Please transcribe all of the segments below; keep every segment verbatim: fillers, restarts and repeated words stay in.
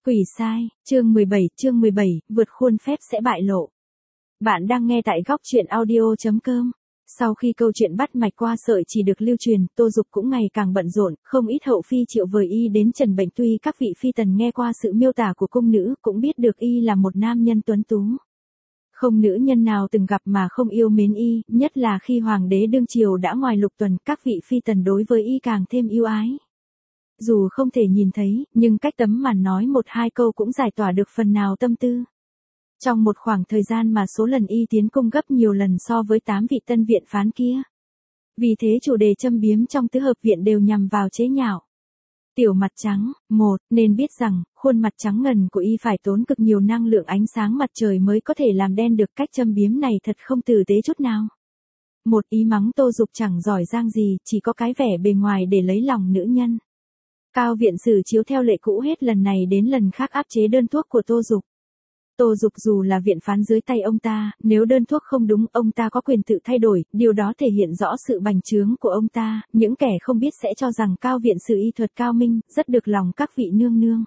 Quỷ sai, chương mười bảy, chương mười bảy, vượt khuôn phép sẽ bại lộ. Bạn đang nghe tại góc truyện audio chấm com. Sau khi câu chuyện bắt mạch qua sợi chỉ được lưu truyền, Tô Dục cũng ngày càng bận rộn, không ít hậu phi triệu vời y đến trần bệnh, tuy các vị phi tần nghe qua sự miêu tả của cung nữ cũng biết được y là một nam nhân tuấn tú. Không nữ nhân nào từng gặp mà không yêu mến y, nhất là khi hoàng đế đương triều đã ngoài lục tuần, các vị phi tần đối với y càng thêm yêu ái. Dù không thể nhìn thấy, nhưng cách tấm màn nói một hai câu cũng giải tỏa được phần nào tâm tư. Trong một khoảng thời gian mà số lần y tiến cung gấp nhiều lần so với tám vị tân viện phán kia. Vì thế chủ đề châm biếm trong tứ hợp viện đều nhằm vào chế nhạo. Tiểu mặt trắng, một, nên biết rằng, khuôn mặt trắng ngần của y phải tốn cực nhiều năng lượng ánh sáng mặt trời mới có thể làm đen được, cách châm biếm này thật không tử tế chút nào. Một, ý mắng Tô Dục chẳng giỏi giang gì, chỉ có cái vẻ bề ngoài để lấy lòng nữ nhân. Cao viện sử chiếu theo lệ cũ hết lần này đến lần khác áp chế đơn thuốc của Tô Dục. Tô Dục dù là viện phán dưới tay ông ta, nếu đơn thuốc không đúng, ông ta có quyền tự thay đổi, điều đó thể hiện rõ sự bành trướng của ông ta, những kẻ không biết sẽ cho rằng cao viện sử y thuật cao minh, rất được lòng các vị nương nương.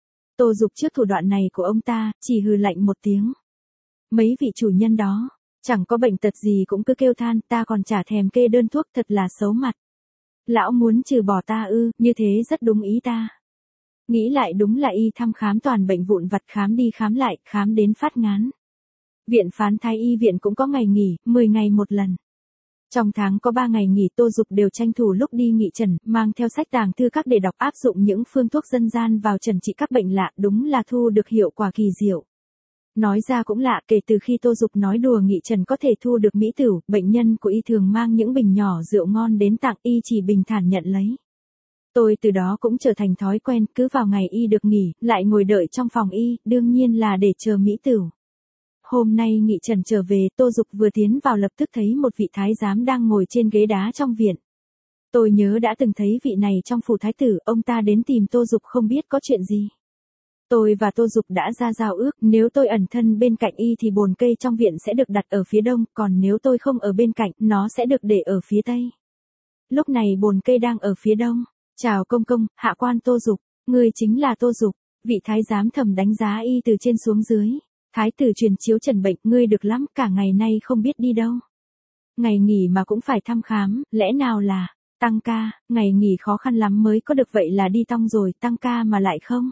Tô Dục trước thủ đoạn này của ông ta, chỉ hừ lạnh một tiếng. Mấy vị chủ nhân đó, chẳng có bệnh tật gì cũng cứ kêu than, ta còn chả thèm kê đơn thuốc, thật là xấu mặt. Lão muốn trừ bỏ ta ư, như thế rất đúng ý ta. Nghĩ lại đúng là y thăm khám toàn bệnh vụn vặt, khám đi khám lại, khám đến phát ngán. Viện phán Thái Y viện cũng có ngày nghỉ, mười ngày một lần. Trong tháng có ba ngày nghỉ, Tô Dục đều tranh thủ lúc đi nghị trần, mang theo sách tàng thư các để đọc, áp dụng những phương thuốc dân gian vào trần trị các bệnh lạ, đúng là thu được hiệu quả kỳ diệu. Nói ra cũng lạ, kể từ khi Tô Dục nói đùa nghị trần có thể thu được mỹ tửu, bệnh nhân của y thường mang những bình nhỏ rượu ngon đến tặng, y chỉ bình thản nhận lấy. Tôi từ đó cũng trở thành thói quen, cứ vào ngày y được nghỉ, lại ngồi đợi trong phòng y, đương nhiên là để chờ mỹ tửu. Hôm nay nghị trần trở về, Tô Dục vừa tiến vào lập tức thấy một vị thái giám đang ngồi trên ghế đá trong viện. Tôi nhớ đã từng thấy vị này trong phủ thái tử, ông ta đến tìm Tô Dục không biết có chuyện gì. Tôi và Tô Dục đã ra giao ước, nếu tôi ẩn thân bên cạnh y thì bồn cây trong viện sẽ được đặt ở phía đông, còn nếu tôi không ở bên cạnh, nó sẽ được để ở phía tây. Lúc này bồn cây đang ở phía đông. Chào công công, hạ quan Tô Dục, ngươi chính là Tô Dục. Vị thái giám thầm đánh giá y từ trên xuống dưới. Thái tử truyền chiếu trần bệnh, ngươi được lắm, cả ngày nay không biết đi đâu. Ngày nghỉ mà cũng phải thăm khám, lẽ nào là tăng ca, ngày nghỉ khó khăn lắm mới có được, vậy là đi tong rồi, tăng ca mà lại không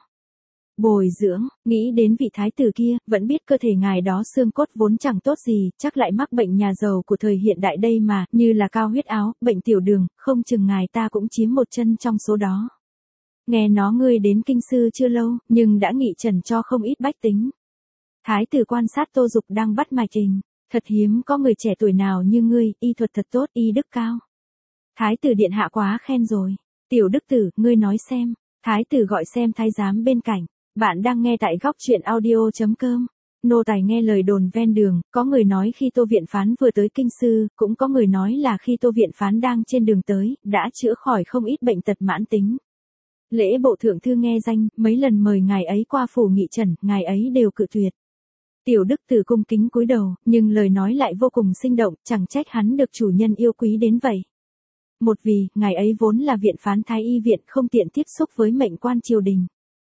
bồi dưỡng. Nghĩ đến vị thái tử kia, vẫn biết cơ thể ngài đó xương cốt vốn chẳng tốt gì, chắc lại mắc bệnh nhà giàu của thời hiện đại đây mà, như là cao huyết áo, bệnh tiểu đường, không chừng ngài ta cũng chiếm một chân trong số đó. Nghe nói ngươi đến kinh sư chưa lâu, nhưng đã nghị trần cho không ít bách tính. Thái tử quan sát Tô Dục đang bắt mạch trình, thật hiếm có người trẻ tuổi nào như ngươi, y thuật thật tốt, y đức cao. Thái tử điện hạ quá khen rồi. Tiểu đức tử, ngươi nói xem. Thái tử gọi xem thái giám bên cạnh. Bạn đang nghe tại góc truyện audio chấm com. Nô tài nghe lời đồn ven đường, có người nói khi Tô viện phán vừa tới kinh sư, cũng có người nói là khi Tô viện phán đang trên đường tới, đã chữa khỏi không ít bệnh tật mãn tính. Lễ bộ thượng thư nghe danh, mấy lần mời ngài ấy qua phủ nghị trần, ngài ấy đều cự tuyệt. Tiểu đức tử cung kính cúi đầu, nhưng lời nói lại vô cùng sinh động, chẳng trách hắn được chủ nhân yêu quý đến vậy. Một vì, ngài ấy vốn là viện phán Thái Y viện, không tiện tiếp xúc với mệnh quan triều đình.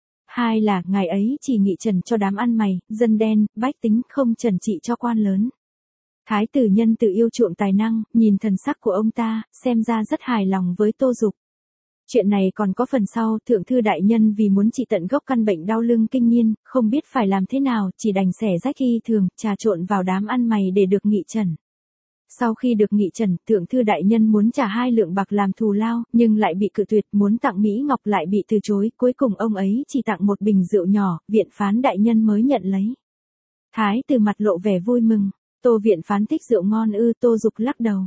Hai là, ngài ấy chỉ nghị trần cho đám ăn mày, dân đen, bách tính, không trần trị cho quan lớn. Thái tử nhân tự yêu chuộng tài năng, nhìn thần sắc của ông ta, xem ra rất hài lòng với Tô Dục. Chuyện này còn có phần sau, thượng thư đại nhân vì muốn trị tận gốc căn bệnh đau lưng kinh niên, không biết phải làm thế nào, chỉ đành xẻ rách y thường, trà trộn vào đám ăn mày để được nghị trần. Sau khi được nghị trần, thượng thư đại nhân muốn trả hai lượng bạc làm thù lao, nhưng lại bị cự tuyệt, muốn tặng Mỹ Ngọc lại bị từ chối, cuối cùng ông ấy chỉ tặng một bình rượu nhỏ, viện phán đại nhân mới nhận lấy. Thái tử mặt lộ vẻ vui mừng. Tô viện phán thích rượu ngon ư? Tô Dục lắc đầu.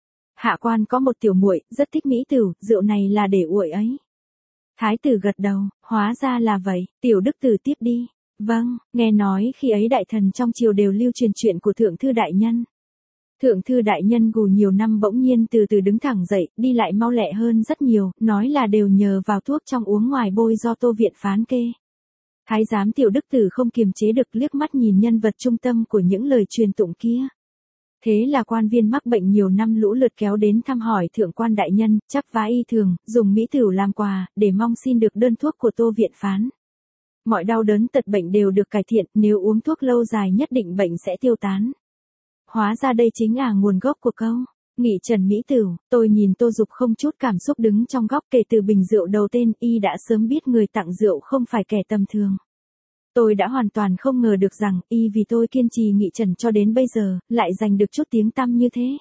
Hạ quan có một tiểu muội rất thích mỹ tửu, rượu này là để uội ấy. Thái tử gật đầu, hóa ra là vậy, tiểu đức tử tiếp đi. Vâng, nghe nói khi ấy đại thần trong triều đều lưu truyền chuyện của thượng thư đại nhân. Thượng thư đại nhân gù nhiều năm bỗng nhiên từ từ đứng thẳng dậy, đi lại mau lẹ hơn rất nhiều, nói là đều nhờ vào thuốc trong uống ngoài bôi do Tô viện phán kê. Thái giám tiểu đức tử không kiềm chế được liếc mắt nhìn nhân vật trung tâm của những lời truyền tụng kia. Thế là quan viên mắc bệnh nhiều năm lũ lượt kéo đến thăm hỏi thượng quan đại nhân, chắp vá y thường, dùng mỹ tửu làm quà, để mong xin được đơn thuốc của Tô viện phán. Mọi đau đớn tật bệnh đều được cải thiện, nếu uống thuốc lâu dài nhất định bệnh sẽ tiêu tán. Hóa ra đây chính là nguồn gốc của câu Nghị Trần Mỹ Tửu. Tôi nhìn Tô Dục không chút cảm xúc đứng trong góc, kể từ bình rượu đầu tên, y đã sớm biết người tặng rượu không phải kẻ tầm thường. Tôi đã hoàn toàn không ngờ được rằng, y vì tôi kiên trì nghị trần cho đến bây giờ, lại giành được chút tiếng tăm như thế.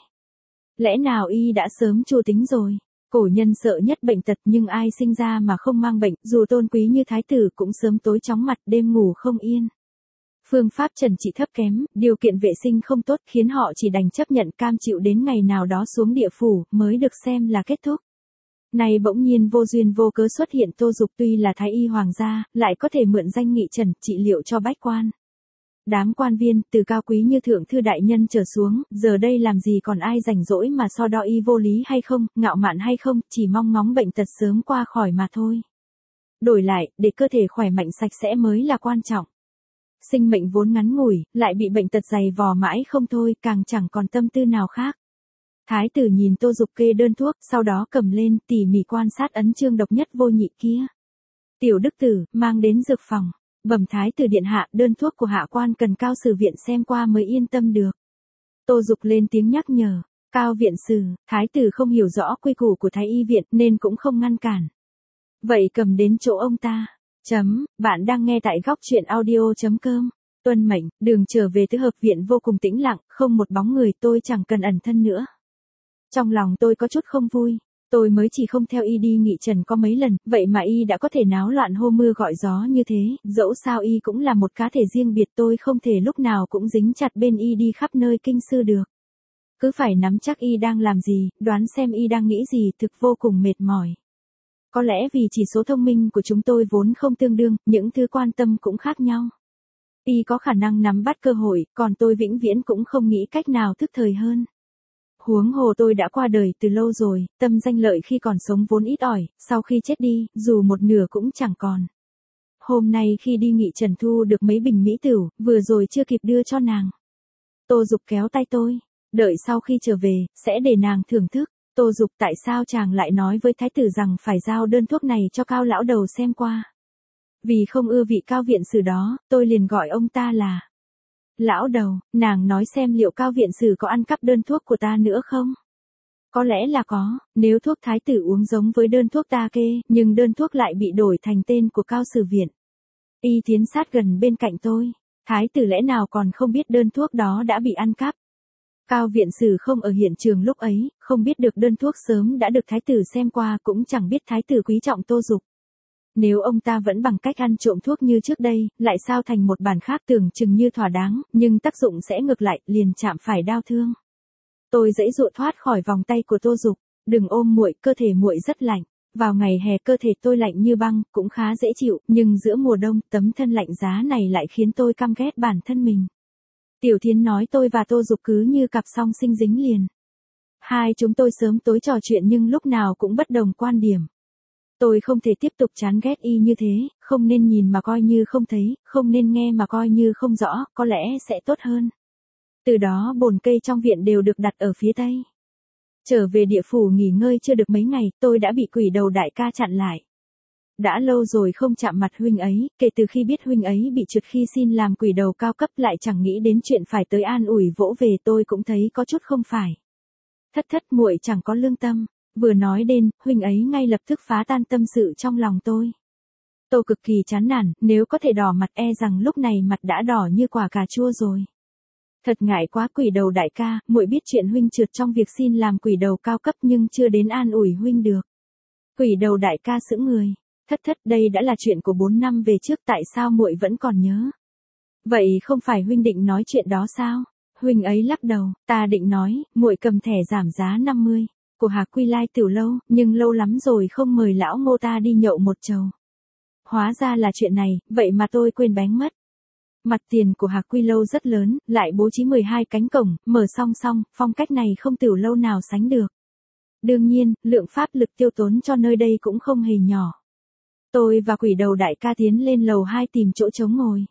Lẽ nào y đã sớm chu tính rồi? Cổ nhân sợ nhất bệnh tật, nhưng ai sinh ra mà không mang bệnh, dù tôn quý như thái tử cũng sớm tối chóng mặt, đêm ngủ không yên. Phương pháp trần trị thấp kém, điều kiện vệ sinh không tốt, khiến họ chỉ đành chấp nhận cam chịu đến ngày nào đó xuống địa phủ, mới được xem là kết thúc. Này bỗng nhiên vô duyên vô cớ xuất hiện Tô Dục, tuy là thái y hoàng gia, lại có thể mượn danh nghị trần, trị liệu cho bách quan. Đám quan viên, từ cao quý như thượng thư đại nhân trở xuống, giờ đây làm gì còn ai rảnh rỗi mà so đo y vô lý hay không, ngạo mạn hay không, chỉ mong ngóng bệnh tật sớm qua khỏi mà thôi. Đổi lại, để cơ thể khỏe mạnh sạch sẽ mới là quan trọng. Sinh mệnh vốn ngắn ngủi, lại bị bệnh tật dày vò mãi không thôi, càng chẳng còn tâm tư nào khác. Thái tử nhìn Tô Dục kê đơn thuốc, sau đó cầm lên, tỉ mỉ quan sát ấn chương độc nhất vô nhị kia. Tiểu đức tử, mang đến dược phòng. Bẩm thái tử điện hạ, đơn thuốc của hạ quan cần Cao sử viện xem qua mới yên tâm được. Tô Dục lên tiếng nhắc nhở. Cao viện sử, thái tử không hiểu rõ quy củ của thái y viện nên cũng không ngăn cản. Vậy cầm đến chỗ ông ta. Chấm, bạn đang nghe tại góc truyện audio chấm com. Tuân mệnh, đường trở về tứ hợp viện vô cùng tĩnh lặng, không một bóng người, tôi chẳng cần ẩn thân nữa. Trong lòng tôi có chút không vui. Tôi mới chỉ không theo y đi nghị trần có mấy lần, vậy mà y đã có thể náo loạn hô mưa gọi gió như thế, dẫu sao y cũng là một cá thể riêng biệt, tôi không thể lúc nào cũng dính chặt bên y đi khắp nơi kinh sư được. Cứ phải nắm chắc y đang làm gì, đoán xem y đang nghĩ gì, thực vô cùng mệt mỏi. Có lẽ vì chỉ số thông minh của chúng tôi vốn không tương đương, những thứ quan tâm cũng khác nhau. Y có khả năng nắm bắt cơ hội, còn tôi vĩnh viễn cũng không nghĩ cách nào thức thời hơn. Huống hồ tôi đã qua đời từ lâu rồi, tâm danh lợi khi còn sống vốn ít ỏi, sau khi chết đi, dù một nửa cũng chẳng còn. Hôm nay khi đi nghị trần thu được mấy bình mỹ tửu, vừa rồi chưa kịp đưa cho nàng. Tô Dục kéo tay tôi, đợi sau khi trở về, sẽ để nàng thưởng thức. Tô Dục, tại sao chàng lại nói với thái tử rằng phải giao đơn thuốc này cho Cao lão đầu xem qua? Vì không ưa vị Cao viện sử đó, tôi liền gọi ông ta là lão đầu. Nàng nói xem liệu Cao viện sử có ăn cắp đơn thuốc của ta nữa không? Có lẽ là có, nếu thuốc thái tử uống giống với đơn thuốc ta kê, nhưng đơn thuốc lại bị đổi thành tên của Cao sử viện. Y tiến sát gần bên cạnh tôi. Thái tử lẽ nào còn không biết đơn thuốc đó đã bị ăn cắp? Cao viện sử không ở hiện trường lúc ấy, không biết được đơn thuốc sớm đã được thái tử xem qua, cũng chẳng biết thái tử quý trọng Tô Dục. Nếu ông ta vẫn bằng cách ăn trộm thuốc như trước đây, lại sao thành một bản khác tưởng chừng như thỏa đáng, nhưng tác dụng sẽ ngược lại, liền chạm phải đau thương. Tôi giãy giụa thoát khỏi vòng tay của Tô Dục, đừng ôm muội, cơ thể muội rất lạnh. Vào ngày hè cơ thể tôi lạnh như băng, cũng khá dễ chịu, nhưng giữa mùa đông, tấm thân lạnh giá này lại khiến tôi căm ghét bản thân mình. Tiểu Thiến nói tôi và Tô Dục cứ như cặp song sinh dính liền. Hai chúng tôi sớm tối trò chuyện nhưng lúc nào cũng bất đồng quan điểm. Tôi không thể tiếp tục chán ghét y như thế, không nên nhìn mà coi như không thấy, không nên nghe mà coi như không rõ, có lẽ sẽ tốt hơn. Từ đó bồn cây trong viện đều được đặt ở phía tây. Trở về địa phủ nghỉ ngơi chưa được mấy ngày, tôi đã bị quỷ đầu đại ca chặn lại. Đã lâu rồi không chạm mặt huynh ấy, kể từ khi biết huynh ấy bị trượt khi xin làm quỷ đầu cao cấp, lại chẳng nghĩ đến chuyện phải tới an ủi vỗ về, tôi cũng thấy có chút không phải. Thất thất, muội chẳng có lương tâm. Vừa nói đến, huynh ấy ngay lập tức phá tan tâm sự trong lòng tôi. Tôi cực kỳ chán nản, nếu có thể đỏ mặt e rằng lúc này mặt đã đỏ như quả cà chua rồi. Thật ngại quá quỷ đầu đại ca, muội biết chuyện huynh trượt trong việc xin làm quỷ đầu cao cấp nhưng chưa đến an ủi huynh được. Quỷ đầu đại ca sững người. Thất thất, đây đã là chuyện của bốn năm về trước, tại sao muội vẫn còn nhớ? Vậy không phải huynh định nói chuyện đó sao? Huynh ấy lắc đầu, ta định nói, muội cầm thẻ giảm giá năm mươi của Hạc Quy Lai Tiểu Lâu, nhưng lâu lắm rồi không mời lão Ngô ta đi nhậu một chầu. Hóa ra là chuyện này, vậy mà tôi quên bén mất. Mặt tiền của Hạc Quy Lâu rất lớn, lại bố trí mười hai cánh cổng, mở song song, phong cách này không tiểu lâu nào sánh được. Đương nhiên, lượng pháp lực tiêu tốn cho nơi đây cũng không hề nhỏ. Tôi và quỷ đầu đại ca tiến lên lầu hai tìm chỗ trống ngồi.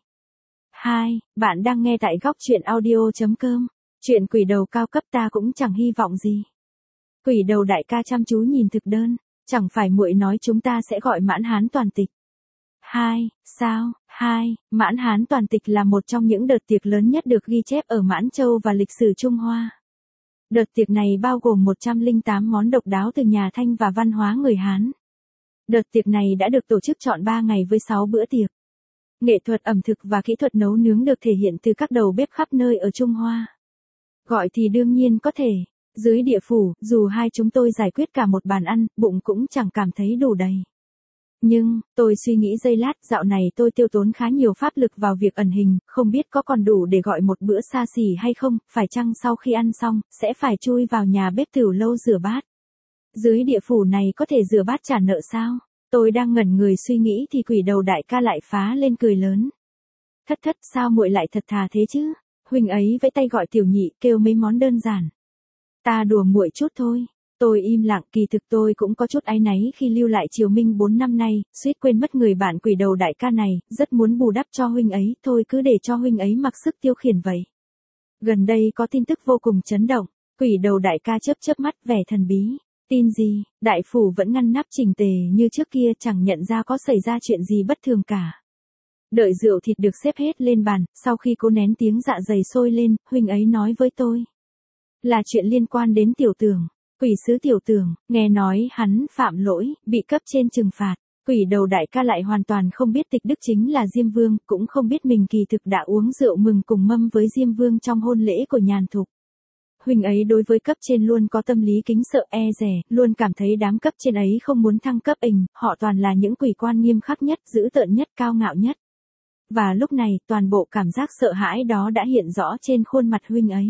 Hai, bạn đang nghe tại góc truyện audio chấm com. Chuyện quỷ đầu cao cấp ta cũng chẳng hy vọng gì. Quỷ đầu đại ca chăm chú nhìn thực đơn, chẳng phải muội nói chúng ta sẽ gọi mãn hán toàn tịch. Hai, sao, hai. Mãn Hán toàn tịch là một trong những đợt tiệc lớn nhất được ghi chép ở Mãn Châu và lịch sử Trung Hoa. Đợt tiệc này bao gồm một trăm lẻ tám món độc đáo từ nhà Thanh và văn hóa người Hán. Đợt tiệc này đã được tổ chức trọn ba ngày với sáu bữa tiệc. Nghệ thuật ẩm thực và kỹ thuật nấu nướng được thể hiện từ các đầu bếp khắp nơi ở Trung Hoa. Gọi thì đương nhiên có thể. Dưới địa phủ, dù hai chúng tôi giải quyết cả một bàn ăn, bụng cũng chẳng cảm thấy đủ đầy. Nhưng, tôi suy nghĩ giây lát, dạo này tôi tiêu tốn khá nhiều pháp lực vào việc ẩn hình, không biết có còn đủ để gọi một bữa xa xỉ hay không, phải chăng sau khi ăn xong, sẽ phải chui vào nhà bếp Tửu Lâu rửa bát. Dưới địa phủ này có thể rửa bát trả nợ sao? Tôi đang ngẩn người suy nghĩ thì quỷ đầu đại ca lại phá lên cười lớn. Thất thất, sao muội lại thật thà thế chứ? Huynh ấy vẫy tay gọi tiểu nhị, kêu mấy món đơn giản. Ta đùa muội chút thôi. Tôi im lặng, kỳ thực tôi cũng có chút áy náy khi lưu lại Triều Minh bốn năm nay, suýt quên mất người bạn quỷ đầu đại ca này, rất muốn bù đắp cho huynh ấy, thôi cứ để cho huynh ấy mặc sức tiêu khiển vậy. Gần đây có tin tức vô cùng chấn động, quỷ đầu đại ca chớp chớp mắt vẻ thần bí. Tin gì? Đại phủ vẫn ngăn nắp chỉnh tề như trước kia, chẳng nhận ra có xảy ra chuyện gì bất thường cả. Đợi rượu thịt được xếp hết lên bàn, sau khi cố nén tiếng dạ dày sôi lên, huynh ấy nói với tôi. Là chuyện liên quan đến Tiểu Tưởng. Quỷ sứ Tiểu Tưởng, nghe nói hắn phạm lỗi, bị cấp trên trừng phạt. Quỷ đầu đại ca lại hoàn toàn không biết tịch đức chính là Diêm Vương, cũng không biết mình kỳ thực đã uống rượu mừng cùng mâm với Diêm Vương trong hôn lễ của Nhàn Thục. Huynh ấy đối với cấp trên luôn có tâm lý kính sợ e dè, luôn cảm thấy đám cấp trên ấy không muốn thăng cấp ình, họ toàn là những quỷ quan nghiêm khắc nhất, dữ tợn nhất, cao ngạo nhất. Và lúc này, toàn bộ cảm giác sợ hãi đó đã hiện rõ trên khuôn mặt huynh ấy.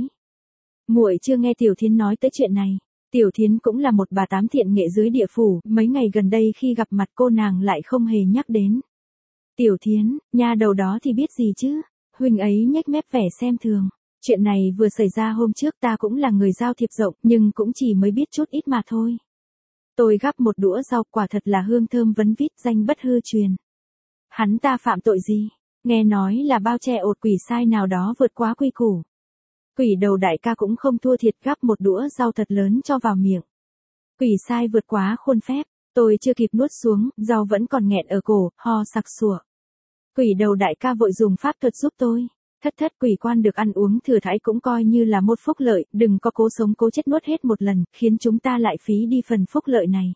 Muội chưa nghe Tiểu Thiến nói tới chuyện này. Tiểu Thiến cũng là một bà tám thiện nghệ dưới địa phủ, mấy ngày gần đây khi gặp mặt cô nàng lại không hề nhắc đến. Tiểu Thiến, nha đầu đó thì biết gì chứ? Huynh ấy nhếch mép vẻ xem thường. Chuyện này vừa xảy ra hôm trước, ta cũng là người giao thiệp rộng, nhưng cũng chỉ mới biết chút ít mà thôi. Tôi gắp một đũa rau, quả thật là hương thơm vấn vít, danh bất hư truyền. Hắn ta phạm tội gì? Nghe nói là bao che ột quỷ sai nào đó vượt quá quy củ. Quỷ đầu đại ca cũng không thua thiệt, gắp một đũa rau thật lớn cho vào miệng. Quỷ sai vượt quá khuôn phép, tôi chưa kịp nuốt xuống, rau vẫn còn nghẹn ở cổ, ho sặc sủa. Quỷ đầu đại ca vội dùng pháp thuật giúp tôi. Thất thất, quỷ quan được ăn uống thừa thãi cũng coi như là một phúc lợi, đừng có cố sống cố chết nuốt hết một lần, khiến chúng ta lại phí đi phần phúc lợi này.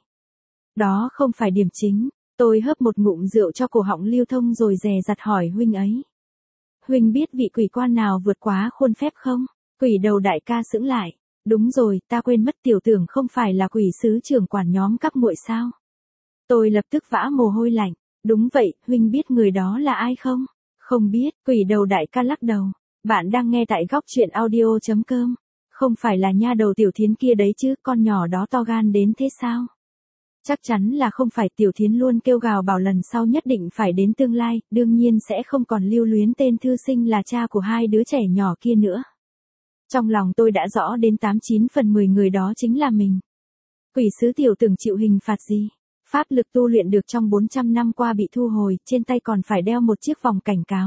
Đó không phải điểm chính. Tôi hớp một ngụm rượu cho cổ họng lưu thông rồi dè dặt hỏi huynh ấy. Huynh biết vị quỷ quan nào vượt quá khuôn phép không? Quỷ đầu đại ca sững lại. Đúng rồi, ta quên mất, Tiểu Tưởng không phải là quỷ sứ trưởng quản nhóm các muội sao? Tôi lập tức vã mồ hôi lạnh. Đúng vậy, huynh biết người đó là ai không? Không biết, quỷ đầu đại ca lắc đầu. Bạn đang nghe tại góc truyện audio chấm com. Không phải là nha đầu Tiểu Thiến kia đấy chứ, con nhỏ đó to gan đến thế sao? Chắc chắn là không phải. Tiểu Thiến luôn kêu gào bảo lần sau nhất định phải đến tương lai, đương nhiên sẽ không còn lưu luyến tên thư sinh là cha của hai đứa trẻ nhỏ kia nữa. Trong lòng tôi đã rõ đến tám chín phần mười người đó chính là mình. Quỷ sứ Tiểu Tưởng chịu hình phạt gì? Pháp lực tu luyện được trong bốn trăm năm qua bị thu hồi, trên tay còn phải đeo một chiếc vòng cảnh cáo.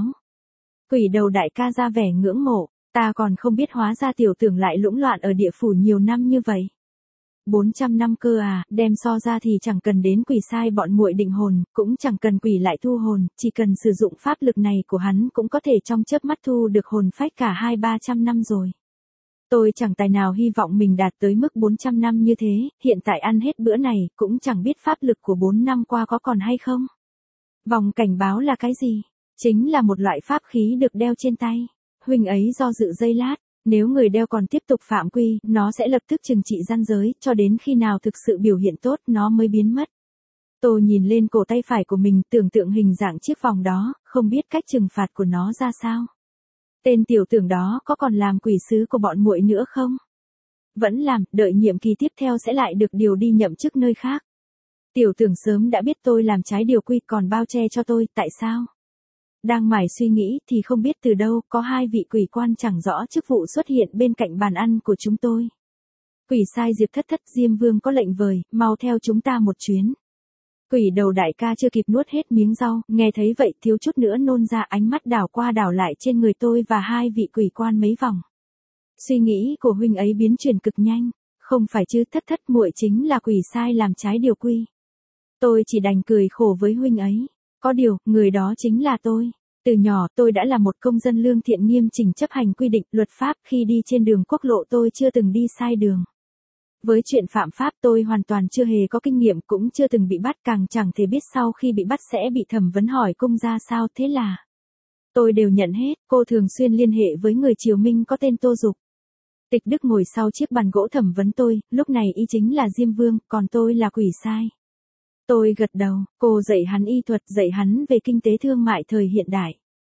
Quỷ đầu đại ca ra vẻ ngưỡng mộ, ta còn không biết hóa ra Tiểu Tưởng lại lũng loạn ở địa phủ nhiều năm như vậy. bốn trăm năm cơ à, đem so ra thì chẳng cần đến quỷ sai bọn muội định hồn, cũng chẳng cần quỷ lại thu hồn, chỉ cần sử dụng pháp lực này của hắn cũng có thể trong chớp mắt thu được hồn phách cả hai ba trăm năm rồi. Tôi chẳng tài nào hy vọng mình đạt tới mức bốn trăm năm như thế, hiện tại ăn hết bữa này, cũng chẳng biết pháp lực của bốn năm qua có còn hay không. Vòng cảnh báo là cái gì? Chính là một loại pháp khí được đeo trên tay. Huynh ấy do dự giây lát, nếu người đeo còn tiếp tục phạm quy, nó sẽ lập tức trừng trị gian giới, cho đến khi nào thực sự biểu hiện tốt, nó mới biến mất. Tôi nhìn lên cổ tay phải của mình, tưởng tượng hình dạng chiếc vòng đó, không biết cách trừng phạt của nó ra sao. Tên Tiểu Tưởng đó có còn làm quỷ sứ của bọn muội nữa không? Vẫn làm, đợi nhiệm kỳ tiếp theo sẽ lại được điều đi nhậm chức nơi khác. Tiểu Tưởng sớm đã biết tôi làm trái điều quy, còn bao che cho tôi, tại sao? Đang mải suy nghĩ thì không biết từ đâu có hai vị quỷ quan chẳng rõ chức vụ xuất hiện bên cạnh bàn ăn của chúng tôi. Quỷ sai Diệp Thất Thất, Diêm Vương có lệnh vời, mau theo chúng ta một chuyến. Quỷ đầu đại ca chưa kịp nuốt hết miếng rau, nghe thấy vậy thiếu chút nữa nôn ra, ánh mắt đảo qua đảo lại trên người tôi và hai vị quỷ quan mấy vòng. Suy nghĩ của huynh ấy biến chuyển cực nhanh, không phải chứ, Thất Thất muội chính là quỷ sai làm trái điều quy. Tôi chỉ đành cười khổ với huynh ấy. Có điều, người đó chính là tôi. Từ nhỏ tôi đã là một công dân lương thiện nghiêm chỉnh chấp hành quy định luật pháp, khi đi trên đường quốc lộ tôi chưa từng đi sai đường. Với chuyện phạm pháp tôi hoàn toàn chưa hề có kinh nghiệm, cũng chưa từng bị bắt, càng chẳng thể biết sau khi bị bắt sẽ bị thẩm vấn hỏi cung ra sao, thế là tôi đều nhận hết. Cô thường xuyên liên hệ với người Triều Minh có tên Tô Dục. Tịch Đức ngồi sau chiếc bàn gỗ thẩm vấn tôi, lúc này y chính là Diêm Vương, còn tôi là quỷ sai. Tôi gật đầu. Cô dạy hắn y thuật, dạy hắn về kinh tế thương mại thời hiện đại.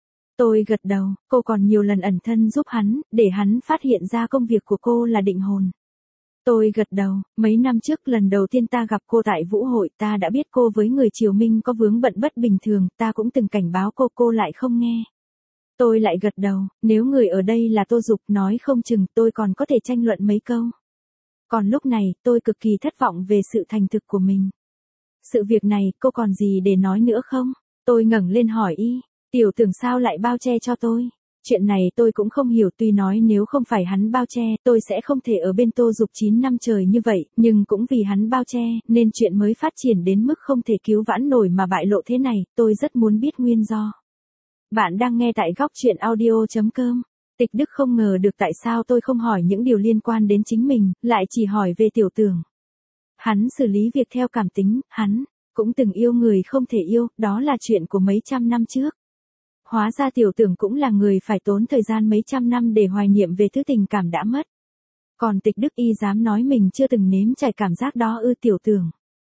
Tôi gật đầu. Cô còn nhiều lần ẩn thân giúp hắn, để hắn phát hiện ra công việc của cô là định hồn. Tôi gật đầu. Mấy năm trước lần đầu tiên ta gặp cô tại vũ hội, ta đã biết cô với người Triều Minh có vướng bận bất bình thường, ta cũng từng cảnh báo cô, cô lại không nghe. Tôi lại gật đầu. Nếu người ở đây là Tô Dục, nói không chừng tôi còn có thể tranh luận mấy câu. Còn lúc này, tôi cực kỳ thất vọng về sự thành thực của mình. Sự việc này, cô còn gì để nói nữa không? Tôi ngẩng lên hỏi y, tiểu tưởng sao lại bao che cho tôi? Chuyện này tôi cũng không hiểu, tuy nói nếu không phải hắn bao che, tôi sẽ không thể ở bên Tô Dục chín năm trời như vậy, nhưng cũng vì hắn bao che, nên chuyện mới phát triển đến mức không thể cứu vãn nổi mà bại lộ thế này, tôi rất muốn biết nguyên do. Bạn đang nghe tại góc truyện audio chấm com. Tịch Đức không ngờ được tại sao tôi không hỏi những điều liên quan đến chính mình, lại chỉ hỏi về tiểu tưởng. Hắn xử lý việc theo cảm tính, hắn cũng từng yêu người không thể yêu, đó là chuyện của mấy trăm năm trước. Hóa ra tiểu tưởng cũng là người phải tốn thời gian mấy trăm năm để hoài niệm về thứ tình cảm đã mất. Còn Tịch Đức y dám nói mình chưa từng nếm trải cảm giác đó ư? Tiểu tưởng.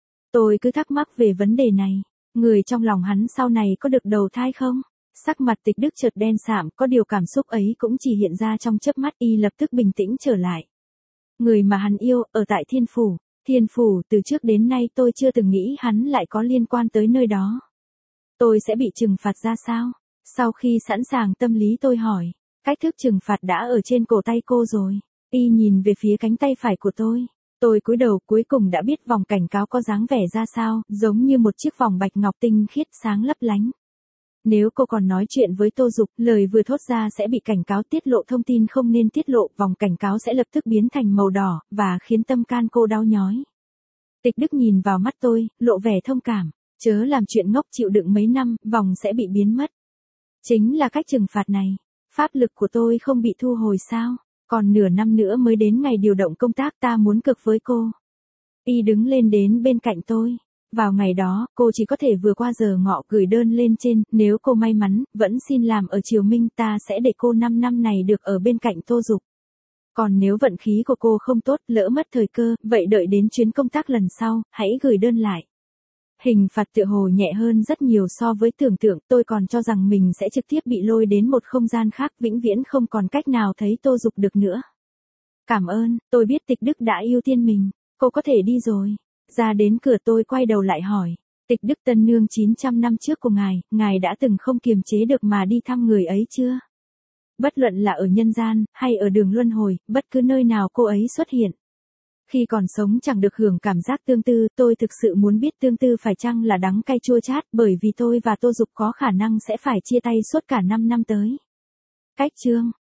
Tôi cứ thắc mắc về vấn đề này. Người trong lòng hắn sau này có được đầu thai không? Sắc mặt Tịch Đức chợt đen sạm, có điều cảm xúc ấy cũng chỉ hiện ra trong chớp mắt, y lập tức bình tĩnh trở lại. Người mà hắn yêu, ở tại Thiên Phủ. Thiên Phủ, từ trước đến nay tôi chưa từng nghĩ hắn lại có liên quan tới nơi đó. Tôi sẽ bị trừng phạt ra sao? Sau khi sẵn sàng tâm lý tôi hỏi, cách thức trừng phạt đã ở trên cổ tay cô rồi. Y nhìn về phía cánh tay phải của tôi. Tôi cúi đầu, cuối cùng đã biết vòng cảnh cáo có dáng vẻ ra sao, giống như một chiếc vòng bạch ngọc tinh khiết sáng lấp lánh. Nếu cô còn nói chuyện với Tô Dục, lời vừa thốt ra sẽ bị cảnh cáo tiết lộ thông tin không nên tiết lộ, vòng cảnh cáo sẽ lập tức biến thành màu đỏ, và khiến tâm can cô đau nhói. Tịch Đức nhìn vào mắt tôi, lộ vẻ thông cảm. Chớ làm chuyện ngốc, chịu đựng mấy năm, vòng sẽ bị biến mất. Chính là cách trừng phạt này. Pháp lực của tôi không bị thu hồi sao? Còn nửa năm nữa mới đến ngày điều động công tác, ta muốn cực với cô. Y đứng lên đến bên cạnh tôi. Vào ngày đó, cô chỉ có thể vừa qua giờ ngọ gửi đơn lên trên, nếu cô may mắn, vẫn xin làm ở Triều Minh, ta sẽ để cô năm năm này được ở bên cạnh Tô Dục. Còn nếu vận khí của cô không tốt, lỡ mất thời cơ, vậy đợi đến chuyến công tác lần sau, hãy gửi đơn lại. Hình phạt tựa hồ nhẹ hơn rất nhiều so với tưởng tượng, tôi còn cho rằng mình sẽ trực tiếp bị lôi đến một không gian khác, vĩnh viễn không còn cách nào thấy Tô Dục được nữa. Cảm ơn, tôi biết Tịch Đức đã ưu tiên mình, cô có thể đi rồi. Ra đến cửa tôi quay đầu lại hỏi, Tịch Đức tân nương chín trăm năm trước của ngài, ngài đã từng không kiềm chế được mà đi thăm người ấy chưa? Bất luận là ở nhân gian, hay ở đường luân hồi, bất cứ nơi nào cô ấy xuất hiện. Khi còn sống chẳng được hưởng cảm giác tương tư, tôi thực sự muốn biết tương tư phải chăng là đắng cay chua chát, bởi vì tôi và Tô Dục có khả năng sẽ phải chia tay suốt cả năm năm tới. Cách chương